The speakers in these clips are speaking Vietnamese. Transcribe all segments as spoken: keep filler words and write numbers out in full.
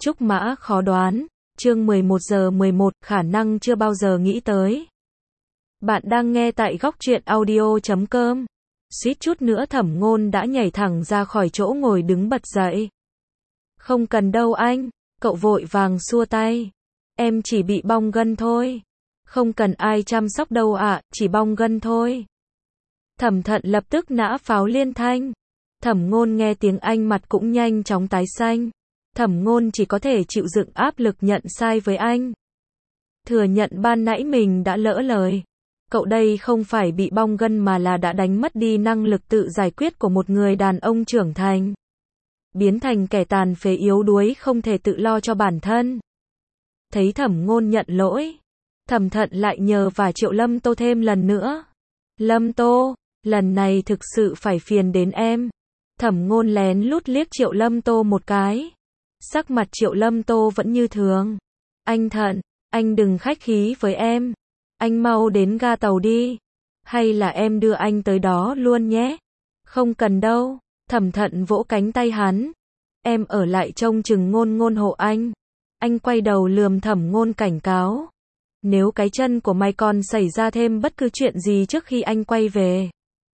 Trúc mã khó đoán, chương mười một giờ mười một, khả năng chưa bao giờ nghĩ tới. Bạn đang nghe tại góc truyện audio chấm com. Suýt chút nữa Thẩm Ngôn đã nhảy thẳng ra khỏi chỗ ngồi đứng bật dậy. Không cần đâu anh, cậu vội vàng xua tay. Em chỉ bị bong gân thôi. Không cần ai chăm sóc đâu ạ, chỉ bong gân thôi. Thẩm Thận lập tức nã pháo liên thanh. Thẩm Ngôn nghe tiếng Anh mặt cũng nhanh chóng tái xanh. Thẩm Ngôn chỉ có thể chịu đựng áp lực nhận sai với anh. Thừa nhận ban nãy mình đã lỡ lời. Cậu đây không phải bị bong gân mà là đã đánh mất đi năng lực tự giải quyết của một người đàn ông trưởng thành. Biến thành kẻ tàn phế yếu đuối không thể tự lo cho bản thân. Thấy Thẩm Ngôn nhận lỗi, Thẩm Thận lại nhờ và Triệu Lâm Tô thêm lần nữa. Lâm Tô, lần này thực sự phải phiền đến em. Thẩm Ngôn lén lút liếc Triệu Lâm Tô một cái. Sắc mặt Triệu Lâm Tô vẫn như thường. Anh Thận, anh đừng khách khí với em. Anh mau đến ga tàu đi. Hay là em đưa anh tới đó luôn nhé. Không cần đâu. Thẩm Thận vỗ cánh tay hắn. Em ở lại trông chừng Ngôn Ngôn hộ anh. Anh quay đầu lườm Thẩm Ngôn cảnh cáo. Nếu cái chân của mày còn xảy ra thêm bất cứ chuyện gì trước khi anh quay về,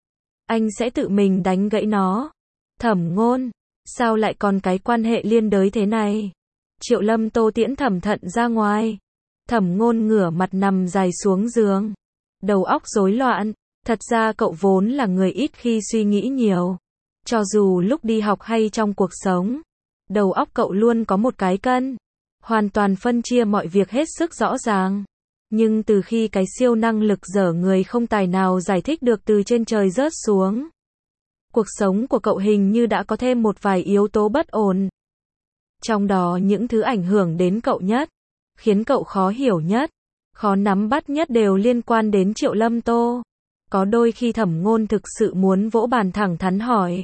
anh sẽ tự mình đánh gãy nó. Thẩm Ngôn, sao lại còn cái quan hệ liên đới thế này? Triệu Lâm Tô tiễn Thẩm Thận ra ngoài. Thẩm Ngôn ngửa mặt nằm dài xuống giường. Đầu óc rối loạn. Thật ra cậu vốn là người ít khi suy nghĩ nhiều. Cho dù lúc đi học hay trong cuộc sống, đầu óc cậu luôn có một cái cân. Hoàn toàn phân chia mọi việc hết sức rõ ràng. Nhưng từ khi cái siêu năng lực dở người không tài nào giải thích được từ trên trời rớt xuống, cuộc sống của cậu hình như đã có thêm một vài yếu tố bất ổn. Trong đó những thứ ảnh hưởng đến cậu nhất, khiến cậu khó hiểu nhất, khó nắm bắt nhất đều liên quan đến Triệu Lâm Tô. Có đôi khi Thẩm Ngôn thực sự muốn vỗ bàn thẳng thắn hỏi.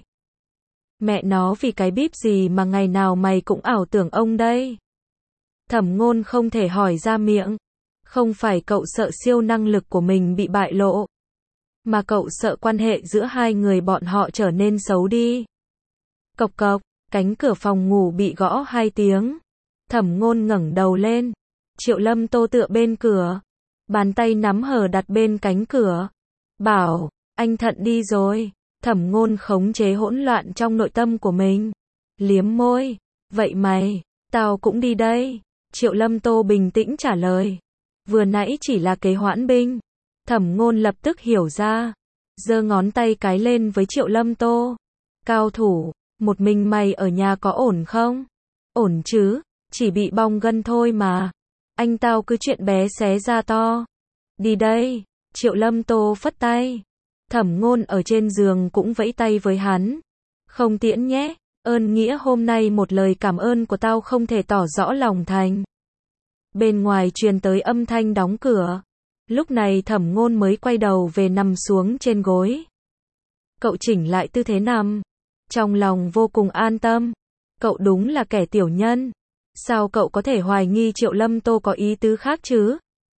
Mẹ nó vì cái bíp gì mà ngày nào mày cũng ảo tưởng ông đây? Thẩm Ngôn không thể hỏi ra miệng. Không phải cậu sợ siêu năng lực của mình bị bại lộ, mà cậu sợ quan hệ giữa hai người bọn họ trở nên xấu đi. Cộc cộc, cánh cửa phòng ngủ bị gõ hai tiếng. Thẩm Ngôn ngẩng đầu lên. Triệu Lâm Tô tựa bên cửa, bàn tay nắm hờ đặt bên cánh cửa. Bảo, anh Thận đi rồi. Thẩm Ngôn khống chế hỗn loạn trong nội tâm của mình. Liếm môi. Vậy mày, tao cũng đi đây. Triệu Lâm Tô bình tĩnh trả lời. Vừa nãy chỉ là kế hoãn binh. Thẩm Ngôn lập tức hiểu ra. Giơ ngón tay cái lên với Triệu Lâm Tô. Cao thủ, một mình mày ở nhà có ổn không? Ổn chứ, chỉ bị bong gân thôi mà. Anh tao cứ chuyện bé xé ra to. Đi đây. Triệu Lâm Tô phất tay. Thẩm Ngôn ở trên giường cũng vẫy tay với hắn. Không tiễn nhé, ơn nghĩa hôm nay một lời cảm ơn của tao không thể tỏ rõ lòng thành. Bên ngoài truyền tới âm thanh đóng cửa. Lúc này Thẩm Ngôn mới quay đầu về nằm xuống trên gối. Cậu chỉnh lại tư thế nằm. Trong lòng vô cùng an tâm. Cậu đúng là kẻ tiểu nhân. Sao cậu có thể hoài nghi Triệu Lâm Tô có ý tứ khác chứ?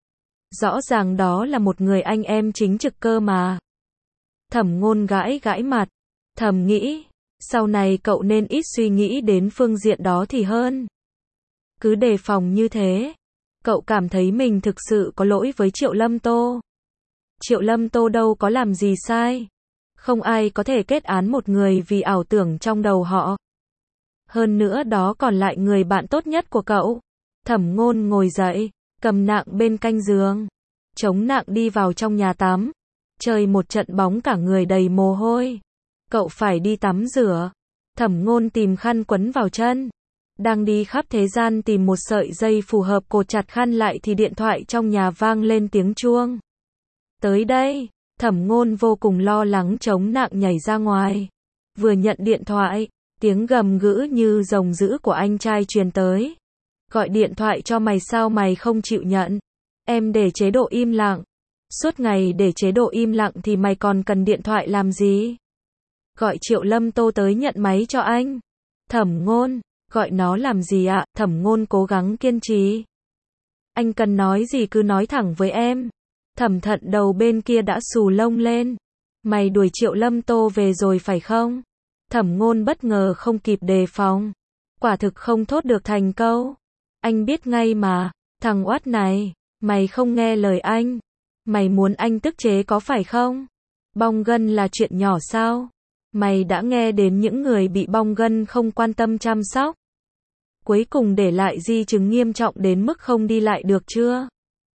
Rõ ràng đó là một người anh em chính trực cơ mà. Thẩm Ngôn gãi gãi mặt. Thầm nghĩ, sau này cậu nên ít suy nghĩ đến phương diện đó thì hơn. Cứ đề phòng như thế, cậu cảm thấy mình thực sự có lỗi với Triệu Lâm Tô. Triệu Lâm Tô đâu có làm gì sai. Không ai có thể kết án một người vì ảo tưởng trong đầu họ. Hơn nữa đó còn lại người bạn tốt nhất của cậu. Thẩm Ngôn ngồi dậy, cầm nạng bên cạnh giường, chống nạng đi vào trong nhà tắm. Trời một trận bóng cả người đầy mồ hôi. Cậu phải đi tắm rửa. Thẩm Ngôn tìm khăn quấn vào chân. Đang đi khắp thế gian tìm một sợi dây phù hợp cột chặt khăn lại thì điện thoại trong nhà vang lên tiếng chuông. Tới đây, Thẩm Ngôn vô cùng lo lắng chống nạng nhảy ra ngoài. Vừa nhận điện thoại, tiếng gầm gừ như rồng dữ của anh trai truyền tới. Gọi điện thoại cho mày sao mày không chịu nhận? Em để chế độ im lặng. Suốt ngày để chế độ im lặng thì mày còn cần điện thoại làm gì? Gọi Triệu Lâm Tô tới nhận máy cho anh. Thẩm Ngôn, gọi nó làm gì ạ? Thẩm Ngôn cố gắng kiên trì. Anh cần nói gì cứ nói thẳng với em. Thẩm Thận đầu bên kia đã xù lông lên. Mày đuổi Triệu Lâm Tô về rồi phải không? Thẩm Ngôn bất ngờ không kịp đề phòng. quả thực không thốt được thành câu. Anh biết ngay mà, thằng oát này, mày không nghe lời anh. Mày muốn anh tức chế có phải không? Bong gân là chuyện nhỏ sao? Mày đã nghe đến những người bị bong gân không quan tâm chăm sóc. Cuối cùng để lại di chứng nghiêm trọng đến mức không đi lại được chưa?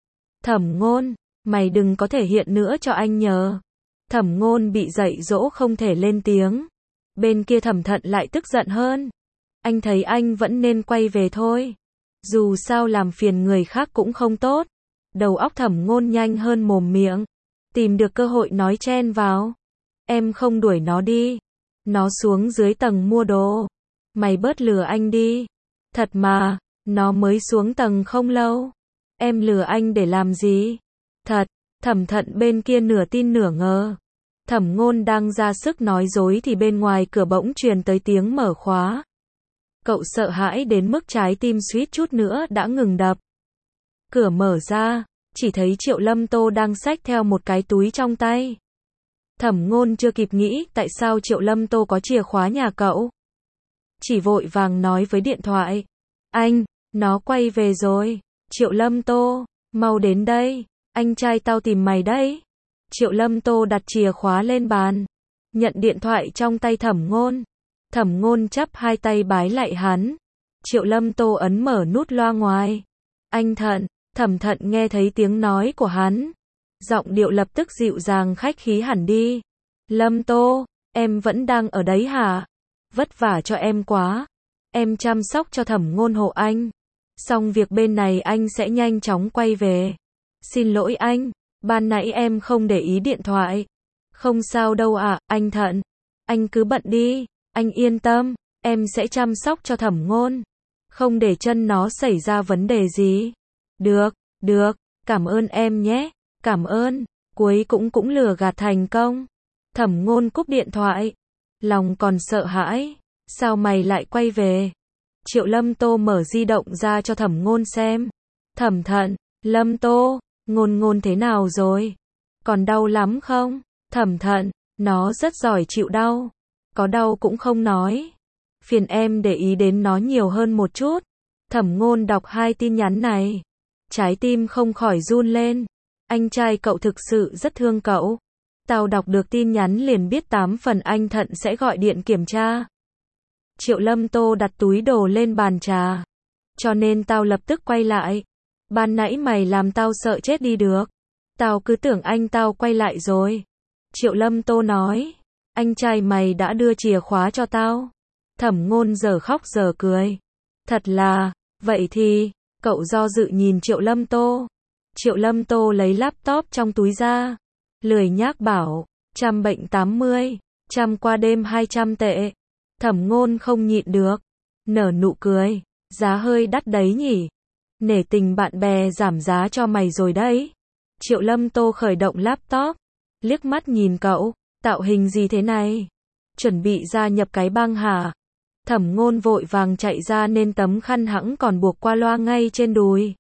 Thẩm Ngôn, mày đừng có thể hiện nữa cho anh nhờ. Thẩm Ngôn bị dạy dỗ không thể lên tiếng. Bên kia Thẩm Thận lại tức giận hơn. Anh thấy anh vẫn nên quay về thôi. Dù sao làm phiền người khác cũng không tốt. Đầu óc Thẩm Ngôn nhanh hơn mồm miệng. Tìm được cơ hội nói chen vào. Em không đuổi nó đi. Nó xuống dưới tầng mua đồ. Mày bớt lừa anh đi. Thật mà, nó mới xuống tầng không lâu. Em lừa anh để làm gì? Thật, Thẩm Thận bên kia nửa tin nửa ngờ. Thẩm Ngôn đang ra sức nói dối thì bên ngoài cửa bỗng truyền tới tiếng mở khóa. Cậu sợ hãi đến mức trái tim suýt chút nữa đã ngừng đập. Cửa mở ra, chỉ thấy Triệu Lâm Tô đang xách theo một cái túi trong tay. Thẩm Ngôn chưa kịp nghĩ tại sao Triệu Lâm Tô có chìa khóa nhà cậu. Chỉ vội vàng nói với điện thoại. Anh, nó quay về rồi. Triệu Lâm Tô, mau đến đây. Anh trai tao tìm mày đấy. Triệu Lâm Tô đặt chìa khóa lên bàn. Nhận điện thoại trong tay Thẩm Ngôn. Thẩm Ngôn chắp hai tay bái lại hắn. Triệu Lâm Tô ấn mở nút loa ngoài. Anh Thận, Thẩm Thận nghe thấy tiếng nói của hắn. Giọng điệu lập tức dịu dàng khách khí hẳn đi. Lâm Tô, em vẫn đang ở đấy hả? Vất vả cho em quá. Em chăm sóc cho Thẩm Ngôn hộ anh. Xong việc bên này anh sẽ nhanh chóng quay về. Xin lỗi anh, ban nãy em không để ý điện thoại. Không sao đâu ạ, anh Thận. Anh cứ bận đi, anh yên tâm, em sẽ chăm sóc cho Thẩm Ngôn. Không để chân nó xảy ra vấn đề gì. Được, được, cảm ơn em nhé, cảm ơn. Cuối cũng cũng lừa gạt thành công. Thẩm Ngôn cúp điện thoại. Lòng còn sợ hãi. Sao mày lại quay về? Triệu Lâm Tô mở di động ra cho Thẩm Ngôn xem. Thẩm Thận, Lâm Tô, Ngôn Ngôn thế nào rồi? Còn đau lắm không? Thẩm Thận, nó rất giỏi chịu đau. Có đau cũng không nói. Phiền em để ý đến nó nhiều hơn một chút. Thẩm Ngôn đọc hai tin nhắn này. Trái tim không khỏi run lên. Anh trai cậu thực sự rất thương cậu. Tao đọc được tin nhắn liền biết tám phần anh Thận sẽ gọi điện kiểm tra. Triệu Lâm Tô đặt túi đồ lên bàn trà. Cho nên tao lập tức quay lại. Ban nãy mày làm tao sợ chết đi được. Tao cứ tưởng anh tao quay lại rồi. Triệu Lâm Tô nói. Anh trai mày đã đưa chìa khóa cho tao. Thẩm Ngôn giờ khóc giờ cười. Thật là, vậy thì, cậu do dự nhìn Triệu Lâm Tô. Triệu Lâm Tô lấy laptop trong túi ra. Lười nhác bảo, trăm bệnh tám mươi, trăm qua đêm hai trăm tệ. Thẩm Ngôn không nhịn được. Nở nụ cười, giá hơi đắt đấy nhỉ. Nể tình bạn bè giảm giá cho mày rồi đấy. Triệu Lâm Tô khởi động laptop. Liếc mắt nhìn cậu, tạo hình gì thế này? Chuẩn bị gia nhập cái bang hả? Thẩm Ngôn vội vàng chạy ra nên tấm khăn hẵng còn buộc qua loa ngay trên đùi.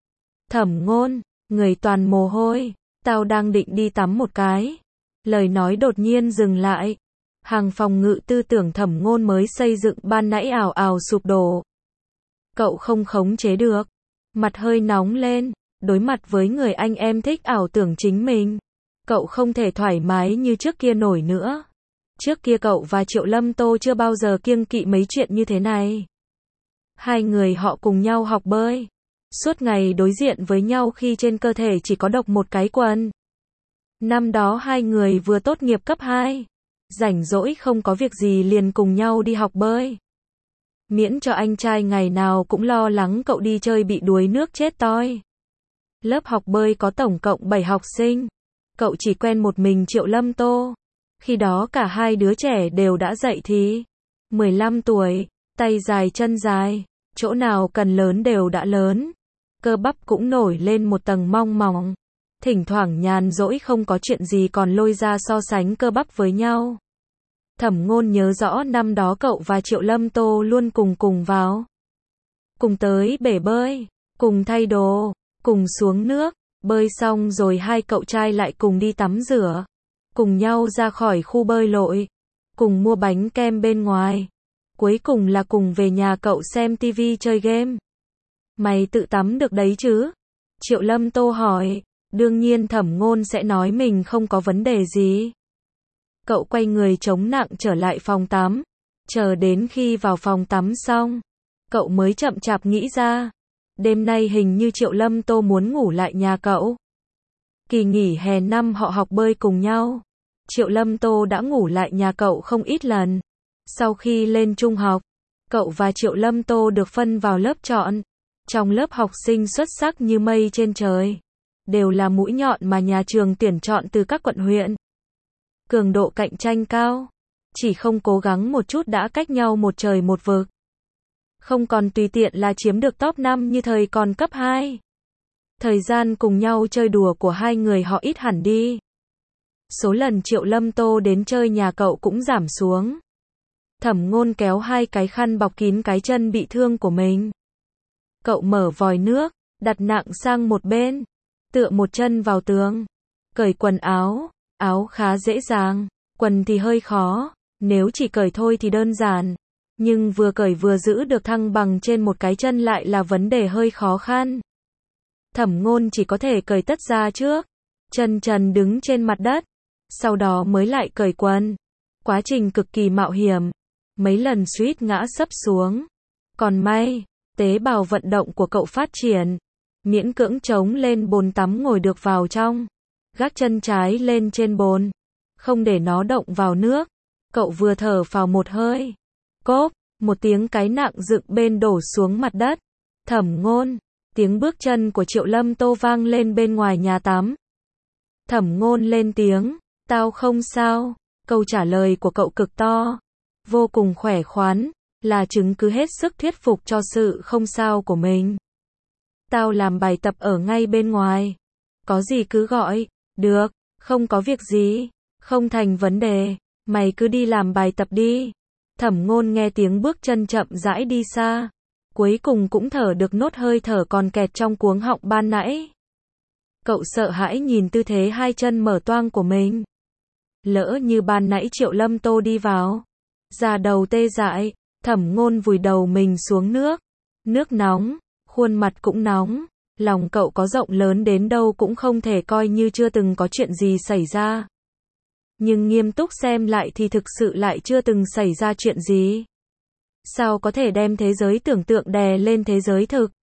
Thẩm Ngôn, người toàn mồ hôi. Tao đang định đi tắm một cái. Lời nói đột nhiên dừng lại. Hàng phòng ngự tư tưởng Thẩm Ngôn mới xây dựng ban nãy ào ào sụp đổ. Cậu không khống chế được. Mặt hơi nóng lên. Đối mặt với người anh em thích ảo tưởng chính mình. Cậu không thể thoải mái như trước kia nổi nữa. Trước kia cậu và Triệu Lâm Tô chưa bao giờ kiêng kỵ mấy chuyện như thế này. Hai người họ cùng nhau học bơi. Suốt ngày đối diện với nhau khi trên cơ thể chỉ có độc một cái quần. Năm đó hai người vừa tốt nghiệp cấp hai. Rảnh rỗi không có việc gì liền cùng nhau đi học bơi. Miễn cho anh trai ngày nào cũng lo lắng cậu đi chơi bị đuối nước chết toi. Lớp học bơi có tổng cộng bảy học sinh. Cậu chỉ quen một mình Triệu Lâm Tô. Khi đó cả hai đứa trẻ đều đã dậy thì. mười lăm tuổi, tay dài chân dài. Chỗ nào cần lớn đều đã lớn. Cơ bắp cũng nổi lên một tầng mong mỏng. Thỉnh thoảng nhàn rỗi không có chuyện gì còn lôi ra so sánh cơ bắp với nhau. Thẩm Ngôn nhớ rõ năm đó cậu và Triệu Lâm Tô luôn cùng cùng vào. Cùng tới bể bơi, cùng thay đồ, cùng xuống nước, bơi xong rồi hai cậu trai lại cùng đi tắm rửa. Cùng nhau ra khỏi khu bơi lội, cùng mua bánh kem bên ngoài. Cuối cùng là cùng về nhà cậu xem tivi chơi game. Mày tự tắm được đấy chứ? Triệu Lâm Tô hỏi. Đương nhiên Thẩm Ngôn sẽ nói mình không có vấn đề gì. Cậu quay người chống nặng trở lại phòng tắm. Chờ đến khi vào phòng tắm xong, cậu mới chậm chạp nghĩ ra. Đêm nay hình như Triệu Lâm Tô muốn ngủ lại nhà cậu. Kỳ nghỉ hè năm họ học bơi cùng nhau. Triệu Lâm Tô đã ngủ lại nhà cậu không ít lần. Sau khi lên trung học, cậu và Triệu Lâm Tô được phân vào lớp chọn. Trong lớp học sinh xuất sắc như mây trên trời. Đều là mũi nhọn mà nhà trường tuyển chọn từ các quận huyện. Cường độ cạnh tranh cao. Chỉ không cố gắng một chút đã cách nhau một trời một vực. Không còn tùy tiện là chiếm được top năm như thời còn cấp hai. Thời gian cùng nhau chơi đùa của hai người họ ít hẳn đi. Số lần Triệu Lâm Tô đến chơi nhà cậu cũng giảm xuống. Thẩm Ngôn kéo hai cái khăn bọc kín cái chân bị thương của mình. Cậu mở vòi nước, đặt nặng sang một bên, tựa một chân vào tường, cởi quần áo, áo khá dễ dàng, quần thì hơi khó, nếu chỉ cởi thôi thì đơn giản, nhưng vừa cởi vừa giữ được thăng bằng trên một cái chân lại là vấn đề hơi khó khăn. Thẩm Ngôn chỉ có thể cởi tất ra trước, chân trần đứng trên mặt đất, sau đó mới lại cởi quần. Quá trình cực kỳ mạo hiểm, mấy lần suýt ngã sấp xuống. Còn may, tế bào vận động của cậu phát triển, miễn cưỡng chống lên bồn tắm ngồi được vào trong, gác chân trái lên trên bồn, không để nó động vào nước. Cậu vừa thở phào một hơi, cốp, một tiếng cái nặng dựng bên đổ xuống mặt đất. Thẩm Ngôn, tiếng bước chân của Triệu Lâm Tô vang lên bên ngoài nhà tắm. Thẩm Ngôn lên tiếng, tao không sao. Câu trả lời của cậu cực to, vô cùng khỏe khoắn, là chứng cứ hết sức thuyết phục cho sự không sao của mình. Tao làm bài tập ở ngay bên ngoài. Có gì cứ gọi. Được, không có việc gì. Không thành vấn đề. Mày cứ đi làm bài tập đi. Thẩm Ngôn nghe tiếng bước chân chậm rãi đi xa. Cuối cùng cũng thở được nốt hơi thở còn kẹt trong cuống họng ban nãy. Cậu sợ hãi nhìn tư thế hai chân mở toang của mình. Lỡ như ban nãy Triệu Lâm Tô đi vào. Da đầu tê dại. Thẩm Ngôn vùi đầu mình xuống nước. Nước nóng, khuôn mặt cũng nóng. Lòng cậu có rộng lớn đến đâu cũng không thể coi như chưa từng có chuyện gì xảy ra. Nhưng nghiêm túc xem lại thì thực sự lại chưa từng xảy ra chuyện gì. Sao có thể đem thế giới tưởng tượng đè lên thế giới thực?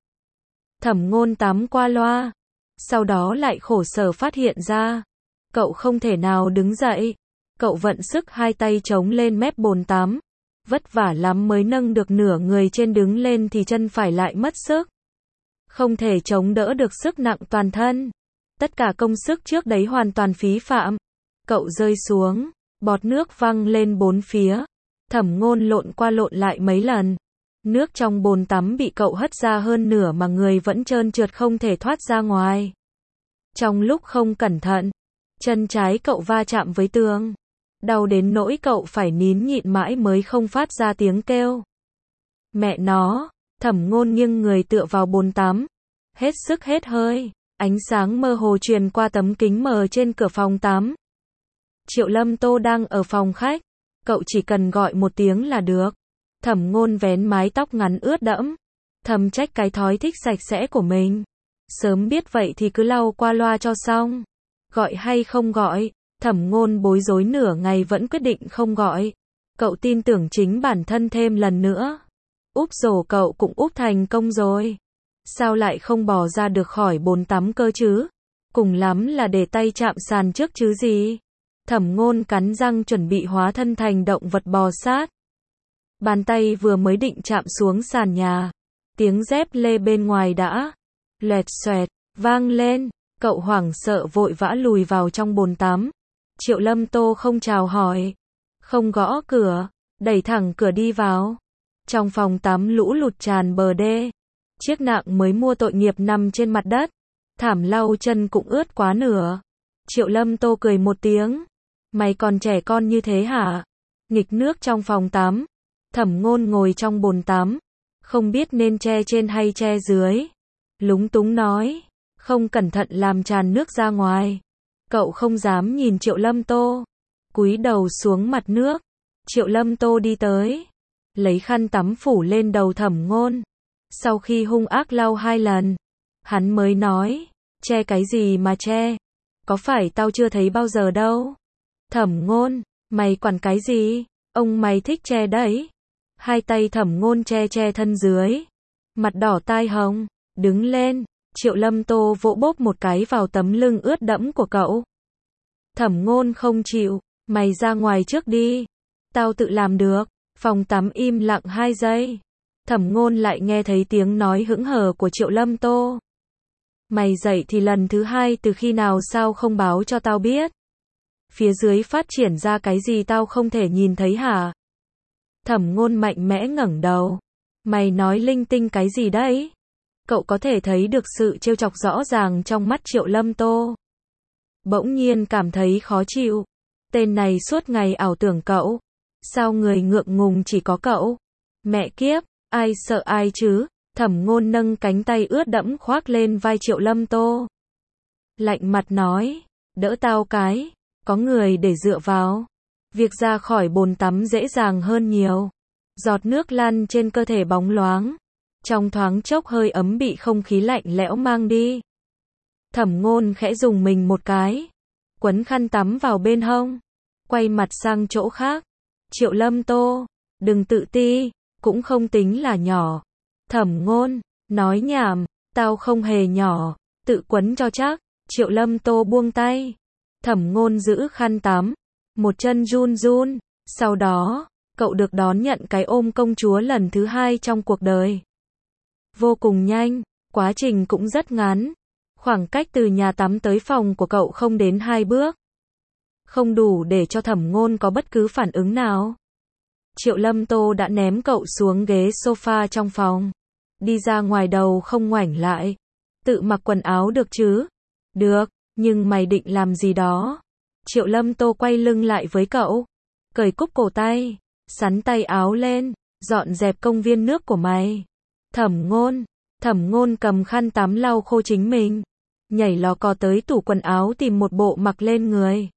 Thẩm Ngôn tắm qua loa. Sau đó lại khổ sở phát hiện ra. Cậu không thể nào đứng dậy. Cậu vận sức hai tay chống lên mép bồn tắm. Vất vả lắm mới nâng được nửa người trên đứng lên thì chân phải lại mất sức. Không thể chống đỡ được sức nặng toàn thân. Tất cả công sức trước đấy hoàn toàn phí phạm. Cậu rơi xuống, bọt nước văng lên bốn phía. Thẩm Ngôn lộn qua lộn lại mấy lần. Nước trong bồn tắm bị cậu hất ra hơn nửa mà người vẫn trơn trượt không thể thoát ra ngoài. Trong lúc không cẩn thận, chân trái cậu va chạm với tường. Đau đến nỗi cậu phải nín nhịn mãi mới không phát ra tiếng kêu. Mẹ nó, Thẩm Ngôn nghiêng người tựa vào bồn tắm. Hết sức hết hơi, ánh sáng mơ hồ truyền qua tấm kính mờ trên cửa phòng tắm. Triệu Lâm Tô đang ở phòng khách. Cậu chỉ cần gọi một tiếng là được. Thẩm Ngôn vén mái tóc ngắn ướt đẫm. Thầm trách cái thói thích sạch sẽ của mình. Sớm biết vậy thì cứ lau qua loa cho xong. Gọi hay không gọi, Thẩm Ngôn bối rối nửa ngày vẫn quyết định không gọi. Cậu tin tưởng chính bản thân thêm lần nữa. Úp rổ cậu cũng úp thành công rồi. Sao lại không bò ra được khỏi bồn tắm cơ chứ? Cùng lắm là để tay chạm sàn trước chứ gì. Thẩm Ngôn cắn răng chuẩn bị hóa thân thành động vật bò sát. Bàn tay vừa mới định chạm xuống sàn nhà. Tiếng dép lê bên ngoài đã loẹt xoẹt vang lên. Cậu hoảng sợ vội vã lùi vào trong bồn tắm. Triệu Lâm Tô không chào hỏi, không gõ cửa, đẩy thẳng cửa đi vào. Trong phòng tắm lũ lụt tràn bờ đê. Chiếc nạng mới mua tội nghiệp nằm trên mặt đất. Thảm lau chân cũng ướt quá nửa. Triệu Lâm Tô cười một tiếng. Mày còn trẻ con như thế hả? Nghịch nước trong phòng tắm. Thẩm Ngôn ngồi trong bồn tắm. Không biết nên che trên hay che dưới. Lúng túng nói. Không cẩn thận làm tràn nước ra ngoài. Cậu không dám nhìn Triệu Lâm Tô. Cúi đầu xuống mặt nước. Triệu Lâm Tô đi tới. lấy khăn tắm phủ lên đầu Thẩm Ngôn. Sau khi hung ác lau hai lần, hắn mới nói, che cái gì mà che, có phải tao chưa thấy bao giờ đâu. Thẩm Ngôn, mày quản cái gì, ông mày thích che đấy. Hai tay Thẩm Ngôn che che thân dưới, mặt đỏ tai hồng, đứng lên. Triệu Lâm Tô vỗ bốp một cái vào tấm lưng ướt đẫm của cậu. Thẩm Ngôn không chịu, mày ra ngoài trước đi, tao tự làm được. Phòng tắm im lặng hai giây. Thẩm Ngôn lại nghe thấy tiếng nói hững hờ của Triệu Lâm Tô. Mày dậy thì lần thứ hai từ khi nào sao không báo cho tao biết? Phía dưới phát triển ra cái gì tao không thể nhìn thấy hả? Thẩm Ngôn mạnh mẽ ngẩng đầu. Mày nói linh tinh cái gì đấy? Cậu có thể thấy được sự trêu chọc rõ ràng trong mắt Triệu Lâm Tô. Bỗng nhiên cảm thấy khó chịu. Tên này suốt ngày ảo tưởng cậu. Sao người ngượng ngùng chỉ có cậu? Mẹ kiếp, ai sợ ai chứ? Thẩm Ngôn nâng cánh tay ướt đẫm khoác lên vai Triệu Lâm Tô. Lạnh mặt nói, đỡ tao cái, có người để dựa vào. Việc ra khỏi bồn tắm dễ dàng hơn nhiều. Giọt nước lăn trên cơ thể bóng loáng. Trong thoáng chốc hơi ấm bị không khí lạnh lẽo mang đi. Thẩm Ngôn khẽ dùng mình một cái. Quấn khăn tắm vào bên hông. Quay mặt sang chỗ khác. Triệu Lâm Tô, đừng tự ti, cũng không tính là nhỏ. Thẩm Ngôn, nói nhảm, tao không hề nhỏ, tự quấn cho chắc. Triệu Lâm Tô buông tay. Thẩm Ngôn giữ khăn tắm, một chân run run. Sau đó, cậu được đón nhận cái ôm công chúa lần thứ hai trong cuộc đời. Vô cùng nhanh, quá trình cũng rất ngắn. Khoảng cách từ nhà tắm tới phòng của cậu không đến hai bước. Không đủ để cho Thẩm Ngôn có bất cứ phản ứng nào. Triệu Lâm Tô đã ném cậu xuống ghế sofa trong phòng. Đi ra ngoài đầu không ngoảnh lại. Tự mặc quần áo được chứ? Được, nhưng mày định làm gì đó? Triệu Lâm Tô quay lưng lại với cậu. Cởi cúc cổ tay, sắn tay áo lên, dọn dẹp công viên nước của mày. Thẩm Ngôn, Thẩm Ngôn cầm khăn tắm lau khô chính mình. Nhảy lò cò tới tủ quần áo tìm một bộ mặc lên người.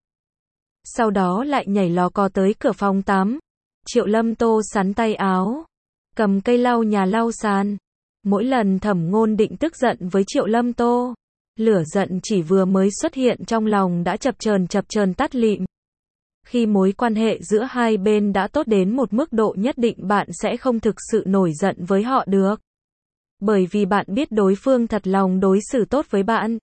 Sau đó lại nhảy lò cò tới cửa phòng tắm. Triệu Lâm Tô sắn tay áo, cầm cây lau nhà lau sàn. Mỗi lần Thẩm Ngôn định tức giận với Triệu Lâm Tô, lửa giận chỉ vừa mới xuất hiện trong lòng đã chập chờn chập chờn tắt lịm. Khi mối quan hệ giữa hai bên đã tốt đến một mức độ nhất định bạn sẽ không thực sự nổi giận với họ được. Bởi vì bạn biết đối phương thật lòng đối xử tốt với bạn.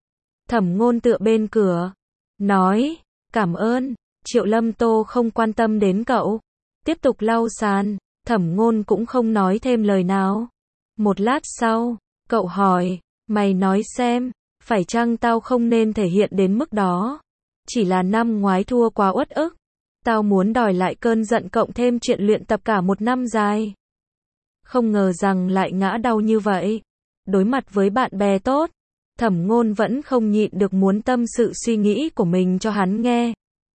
Thẩm Ngôn tựa bên cửa, nói, cảm ơn. Triệu Lâm Tô không quan tâm đến cậu. Tiếp tục lau sàn. Thẩm Ngôn cũng không nói thêm lời nào. Một lát sau, cậu hỏi, mày nói xem, phải chăng tao không nên thể hiện đến mức đó? Chỉ là năm ngoái thua quá uất ức. Tao muốn đòi lại cơn giận cộng thêm chuyện luyện tập cả một năm dài. Không ngờ rằng lại ngã đau như vậy. Đối mặt với bạn bè tốt, Thẩm Ngôn vẫn không nhịn được muốn tâm sự suy nghĩ của mình cho hắn nghe.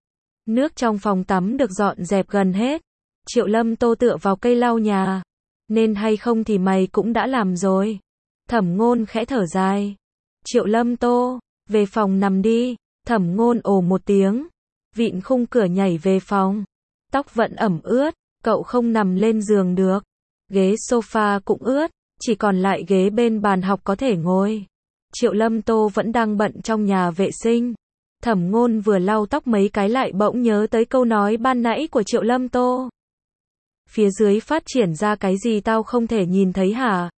Nước trong phòng tắm được dọn dẹp gần hết. Triệu Lâm Tô tựa vào cây lau nhà. Nên hay không thì mày cũng đã làm rồi. Thẩm Ngôn khẽ thở dài. Triệu Lâm Tô, về phòng nằm đi. Thẩm Ngôn ồ một tiếng. Vịn khung cửa nhảy về phòng. Tóc vẫn ẩm ướt. Cậu không nằm lên giường được. Ghế sofa cũng ướt. Chỉ còn lại ghế bên bàn học có thể ngồi. Triệu Lâm Tô vẫn đang bận trong nhà vệ sinh. Thẩm Ngôn vừa lau tóc mấy cái lại bỗng nhớ tới câu nói ban nãy của Triệu Lâm Tô. Phía dưới phát triển ra cái gì tao không thể nhìn thấy hả?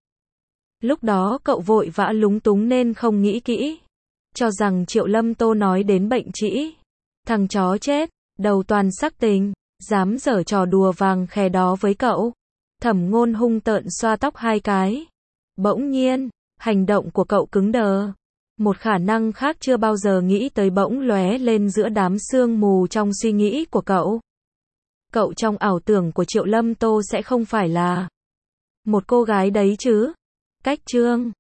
Lúc đó cậu vội vã lúng túng nên không nghĩ kỹ. Cho rằng Triệu Lâm Tô nói đến bệnh trĩ. Thằng chó chết, đầu toàn sắc tình, dám giở trò đùa vàng khè đó với cậu. Thẩm Ngôn hung tợn xoa tóc hai cái. Bỗng nhiên, hành động của cậu cứng đờ. Một khả năng khác chưa bao giờ nghĩ tới bỗng lóe lên giữa đám sương mù trong suy nghĩ của cậu. Cậu trong ảo tưởng của Triệu Lâm Tô sẽ không phải là một cô gái đấy chứ? Cách chương